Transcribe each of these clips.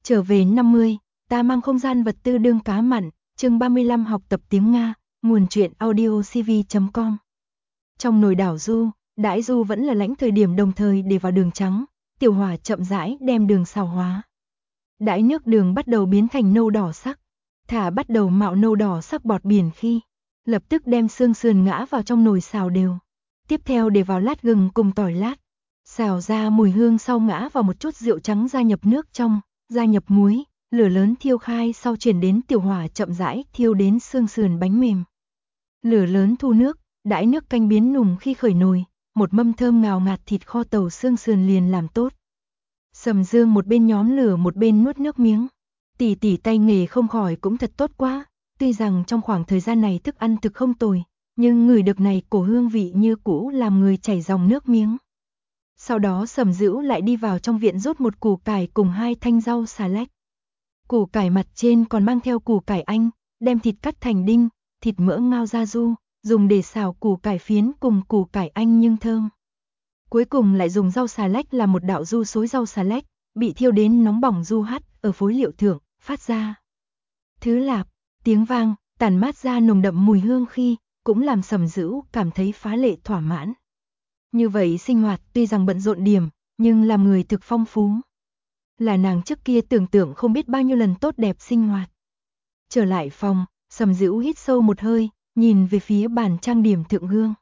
Trở về 50, ta mang không gian vật tư đương cá mặn, chương 35 học tập tiếng Nga, nguồn truyện audiocv.com. Trong nồi đảo du, đãi du vẫn là lãnh thời điểm đồng thời để vào đường trắng, tiểu hỏa chậm rãi đem đường xào hóa. Đãi nước đường bắt đầu biến thành nâu đỏ sắc, thả bắt đầu mạo nâu đỏ sắc bọt biển khi, lập tức đem xương sườn ngã vào trong nồi xào đều. Tiếp theo để vào lát gừng cùng tỏi lát, xào ra mùi hương sau ngã vào một chút rượu trắng gia nhập nước trong, gia nhập muối, lửa lớn thiêu khai sau chuyển đến tiểu hỏa chậm rãi thiêu đến xương sườn bánh mềm. Lửa lớn thu nước, đãi nước canh biến nùng khi khởi nồi, một mâm thơm ngào ngạt thịt kho tàu xương sườn liền làm tốt. Sầm Dương một bên nhóm lửa một bên nuốt nước miếng. Tỷ tỷ tay nghề không khỏi cũng thật tốt quá, tuy rằng trong khoảng thời gian này thức ăn thực không tồi, nhưng ngửi được này cổ hương vị như cũ làm người chảy dòng nước miếng. Sau đó Sầm Dữu lại đi vào trong viện rút một củ cải cùng 2 thanh rau xà lách. Củ cải mặt trên còn mang theo củ cải anh, đem thịt cắt thành đinh, thịt mỡ ngao ra du, dùng để xào củ cải phiến cùng củ cải anh nhưng thơm. Cuối cùng lại dùng rau xà lách làm một đạo du xối rau xà lách, bị thiêu đến nóng bỏng du hắt ở phối liệu thượng, phát ra thứ lạp, tiếng vang, tản mát ra nồng đậm mùi hương khi, cũng làm Sầm Dữu cảm thấy phá lệ thỏa mãn. Như vậy sinh hoạt tuy rằng bận rộn điểm, nhưng làm người thực phong phú. Là nàng trước kia tưởng tượng không biết bao nhiêu lần tốt đẹp sinh hoạt. Trở lại phòng, Sầm Dữu hít sâu một hơi, nhìn về phía bàn trang điểm thượng gương.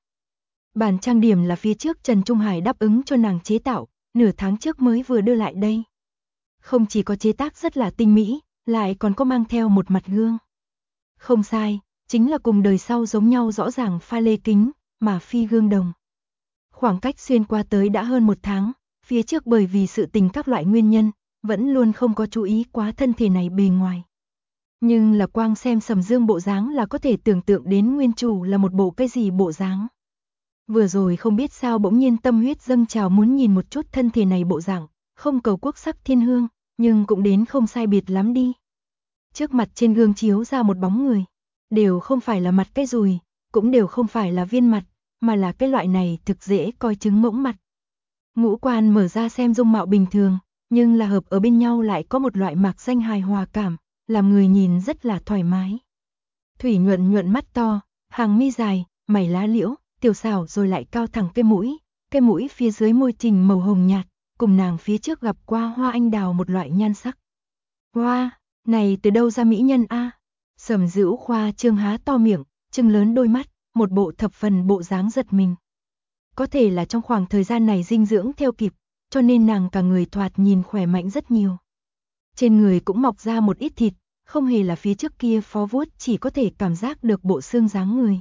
Bàn trang điểm là phía trước Trần Trung Hải đáp ứng cho nàng chế tạo, nửa tháng trước mới vừa đưa lại đây. Không chỉ có chế tác rất là tinh mỹ, lại còn có mang theo một mặt gương. Không sai, chính là cùng đời sau giống nhau rõ ràng pha lê kính, mà phi gương đồng. Khoảng cách xuyên qua tới đã hơn 1 tháng, phía trước bởi vì sự tình các loại nguyên nhân, vẫn luôn không có chú ý quá thân thể này bề ngoài. Nhưng là quang xem Sầm Dương bộ dáng là có thể tưởng tượng đến nguyên chủ là một bộ cái gì bộ dáng. Vừa rồi không biết sao bỗng nhiên tâm huyết dâng trào muốn nhìn một chút thân thể này bộ dạng, không cầu quốc sắc thiên hương, nhưng cũng đến không sai biệt lắm đi. Trước mặt trên gương chiếu ra một bóng người, đều không phải là mặt cái dùi, cũng đều không phải là viên mặt, mà là cái loại này thực dễ coi chứng mỗng mặt. Ngũ quan mở ra xem dung mạo bình thường, nhưng là hợp ở bên nhau lại có một loại mạc danh hài hòa cảm, làm người nhìn rất là thoải mái. Thủy nhuận nhuận mắt to, hàng mi dài, mày lá liễu, tiểu xảo rồi lại cao thẳng cái mũi phía dưới môi trình màu hồng nhạt, cùng nàng phía trước gặp qua hoa anh đào một loại nhan sắc. Hoa, này từ đâu ra mỹ nhân a? Sầm Dữu khoa trương há to miệng, trừng lớn đôi mắt, một bộ thập phần bộ dáng giật mình. Có thể là trong khoảng thời gian này dinh dưỡng theo kịp, cho nên nàng cả người thoạt nhìn khỏe mạnh rất nhiều. Trên người cũng mọc ra một ít thịt, không hề là phía trước kia phó vuốt, chỉ có thể cảm giác được bộ xương dáng người.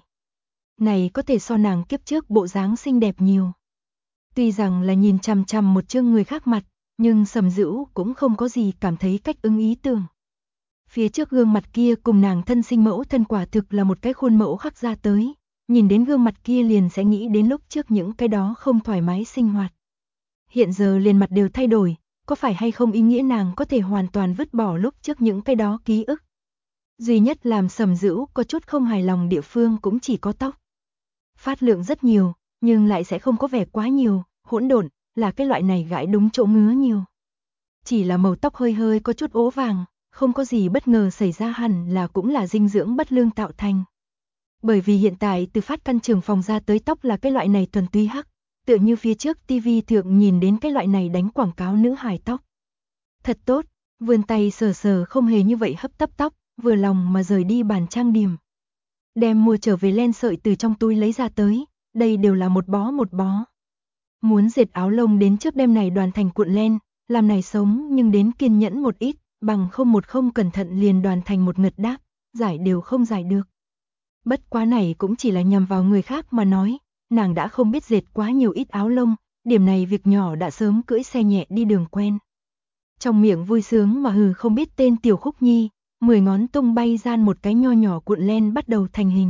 Này có thể so nàng kiếp trước bộ dáng xinh đẹp nhiều. Tuy rằng là nhìn chằm chằm một chương người khác mặt, nhưng Sầm Dữu cũng không có gì cảm thấy cách ứng ý tưởng. Phía trước gương mặt kia cùng nàng thân sinh mẫu thân quả thực là một cái khuôn mẫu khắc ra tới, nhìn đến gương mặt kia liền sẽ nghĩ đến lúc trước những cái đó không thoải mái sinh hoạt. Hiện giờ liền mặt đều thay đổi, có phải hay không ý nghĩa nàng có thể hoàn toàn vứt bỏ lúc trước những cái đó ký ức. Duy nhất làm Sầm Dữu có chút không hài lòng địa phương cũng chỉ có tóc. Phát lượng rất nhiều, nhưng lại sẽ không có vẻ quá nhiều, hỗn độn, là cái loại này gãi đúng chỗ ngứa nhiều. Chỉ là màu tóc hơi hơi có chút ố vàng, không có gì bất ngờ xảy ra, hẳn là cũng là dinh dưỡng bất lương tạo thành. Bởi vì hiện tại từ phát căn trường phòng ra tới tóc là cái loại này thuần túy hắc, tựa như phía trước TV thượng nhìn đến cái loại này đánh quảng cáo nữ hài tóc. Thật tốt, vươn tay sờ sờ không hề như vậy hấp tấp tóc, vừa lòng mà rời đi bàn trang điểm. Đem mua trở về len sợi từ trong túi lấy ra tới, đây đều là một bó. Muốn dệt áo lông đến trước đêm này đoàn thành cuộn len, làm này sống nhưng đến kiên nhẫn một ít, bằng không cẩn thận liền đoàn thành một ngật đáp, giải đều không giải được. Bất quá này cũng chỉ là nhằm vào người khác mà nói, nàng đã không biết dệt quá nhiều ít áo lông, điểm này việc nhỏ đã sớm cưỡi xe nhẹ đi đường quen. Trong miệng vui sướng mà hừ không biết tên Tiểu Khúc Nhi, 10 ngón tung bay gian một cái nho nhỏ cuộn len bắt đầu thành hình.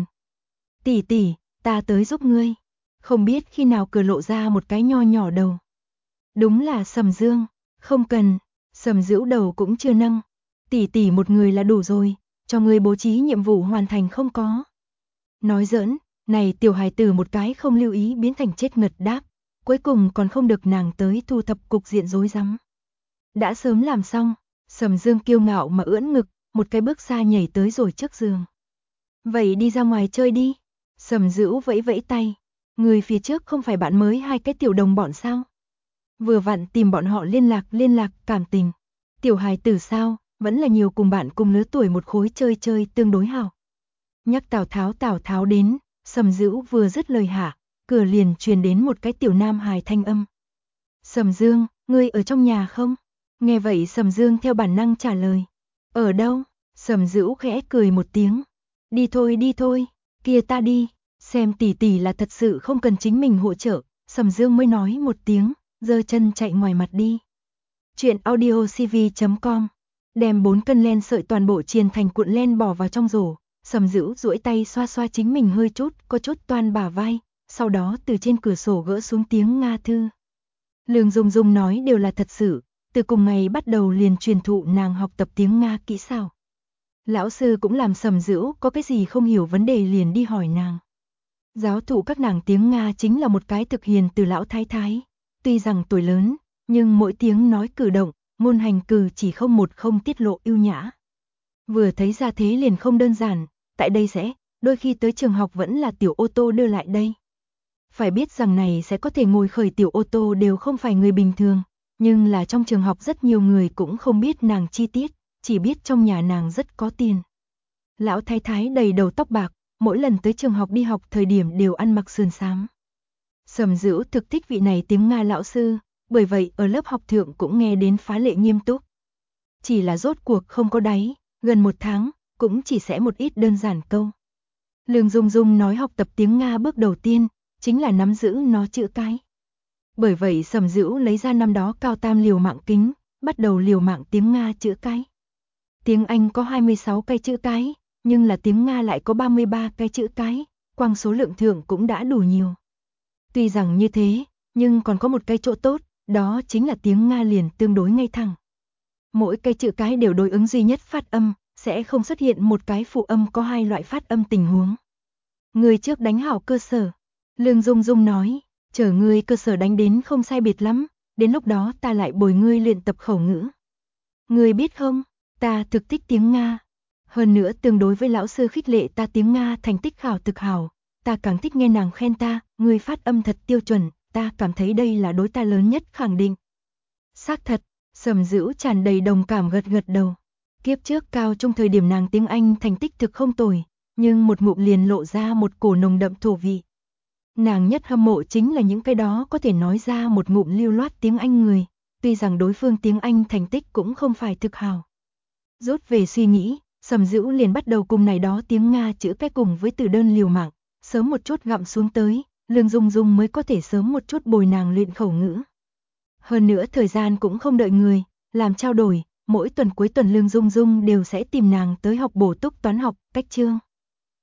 Tỷ tỷ, ta tới giúp ngươi. Không biết khi nào cửa lộ ra một cái nho nhỏ đầu. Đúng là Sầm Dương, không cần, Sầm Dữu đầu cũng chưa nâng. Tỷ tỷ một người là đủ rồi, cho ngươi bố trí nhiệm vụ hoàn thành không có. Nói giỡn, này tiểu hài tử một cái không lưu ý biến thành chết ngật đáp, cuối cùng còn không được nàng tới thu thập cục diện rối rắm. Đã sớm làm xong, Sầm Dương kiêu ngạo mà ưỡn ngực, một cái bước xa nhảy tới rồi trước giường. Vậy đi ra ngoài chơi đi. Sầm Dữu vẫy vẫy tay. Người phía trước không phải bạn mới hai cái tiểu đồng bọn sao? Vừa vặn tìm bọn họ liên lạc cảm tình. Tiểu hài tử sao, vẫn là nhiều cùng bạn cùng lứa tuổi một khối chơi tương đối hảo. Nhắc Tào Tháo đến, Sầm Dữu vừa dứt lời hạ, cửa liền truyền đến một cái tiểu nam hài thanh âm. Sầm Dương, ngươi ở trong nhà không? Nghe vậy Sầm Dương theo bản năng trả lời. Ở đâu? Sầm Dữu khẽ cười một tiếng. Đi thôi, kia ta đi. Xem tỷ tỷ là thật sự không cần chính mình hỗ trợ, Sầm Dương mới nói một tiếng, giơ chân chạy ngoài mặt đi. Chuyện audiocv.com. Đem 4 cân len sợi toàn bộ chiên thành cuộn len bỏ vào trong rổ, Sầm Dữu duỗi tay xoa xoa chính mình hơi có chút toan bả vai, sau đó từ trên cửa sổ gỡ xuống tiếng Nga thư. Lương Dung Dung nói đều là thật sự, từ cùng ngày bắt đầu liền truyền thụ nàng học tập tiếng Nga kỹ xảo. Lão sư cũng làm Sầm Dữu có cái gì không hiểu vấn đề liền đi hỏi nàng. Giáo thụ các nàng tiếng Nga chính là một cái thực hiền từ lão thái thái, tuy rằng tuổi lớn, nhưng mỗi tiếng nói cử động, ngôn hành cử chỉ không tiết lộ ưu nhã. Vừa thấy ra thế liền không đơn giản, tại đây sẽ, đôi khi tới trường học vẫn là tiểu ô tô đưa lại đây. Phải biết rằng này sẽ có thể ngồi khởi tiểu ô tô đều không phải người bình thường, nhưng là trong trường học rất nhiều người cũng không biết nàng chi tiết, chỉ biết trong nhà nàng rất có tiền. Lão thái thái đầy đầu tóc bạc, mỗi lần tới trường học đi học thời điểm đều ăn mặc sườn xám. Sầm Dữu thực thích vị này tiếng Nga lão sư, bởi vậy ở lớp học thượng cũng nghe đến phá lệ nghiêm túc. Chỉ là rốt cuộc không có đáy, gần 1 tháng, cũng chỉ sẽ một ít đơn giản câu. Lương Dung Dung nói học tập tiếng Nga bước đầu tiên, chính là nắm giữ nó chữ cái. Bởi vậy Sầm Dữu lấy ra năm đó cao tam liều mạng kính, bắt đầu liều mạng tiếng Nga chữ cái. Tiếng Anh có 26 cái chữ cái, nhưng là tiếng Nga lại có 33 cái chữ cái, quang số lượng thượng cũng đã đủ nhiều. Tuy rằng như thế, nhưng còn có một cái chỗ tốt, đó chính là tiếng Nga liền tương đối ngay thẳng. Mỗi cái chữ cái đều đối ứng duy nhất phát âm, sẽ không xuất hiện một cái phụ âm có 2 loại phát âm tình huống. Người trước đánh hảo cơ sở. Lương Dung Dung nói, chờ ngươi cơ sở đánh đến không sai biệt lắm, đến lúc đó ta lại bồi ngươi luyện tập khẩu ngữ. Ngươi biết không, ta thực thích tiếng Nga. Hơn nữa tương đối với lão sư khích lệ ta tiếng Nga thành tích khảo thực hảo, ta càng thích nghe nàng khen ta, ngươi phát âm thật tiêu chuẩn, ta cảm thấy đây là đối ta lớn nhất khẳng định. Xác thật, Sầm Dữu tràn đầy đồng cảm gật đầu. Kiếp trước cao trung thời điểm nàng tiếng Anh thành tích thực không tồi, nhưng một ngụm liền lộ ra một cổ nồng đậm thổ vị. Nàng nhất hâm mộ chính là những cái đó có thể nói ra một ngụm lưu loát tiếng Anh người, tuy rằng đối phương tiếng Anh thành tích cũng không phải thực hảo. Rút về suy nghĩ, Sầm Dữu liền bắt đầu cùng này đó tiếng Nga chữ cái cùng với từ đơn liều mạng, sớm một chút gặm xuống tới, Lương Dung Dung mới có thể sớm một chút bồi nàng luyện khẩu ngữ. Hơn nữa thời gian cũng không đợi người, làm trao đổi, mỗi tuần cuối tuần Lương Dung Dung đều sẽ tìm nàng tới học bổ túc toán học, cách chương.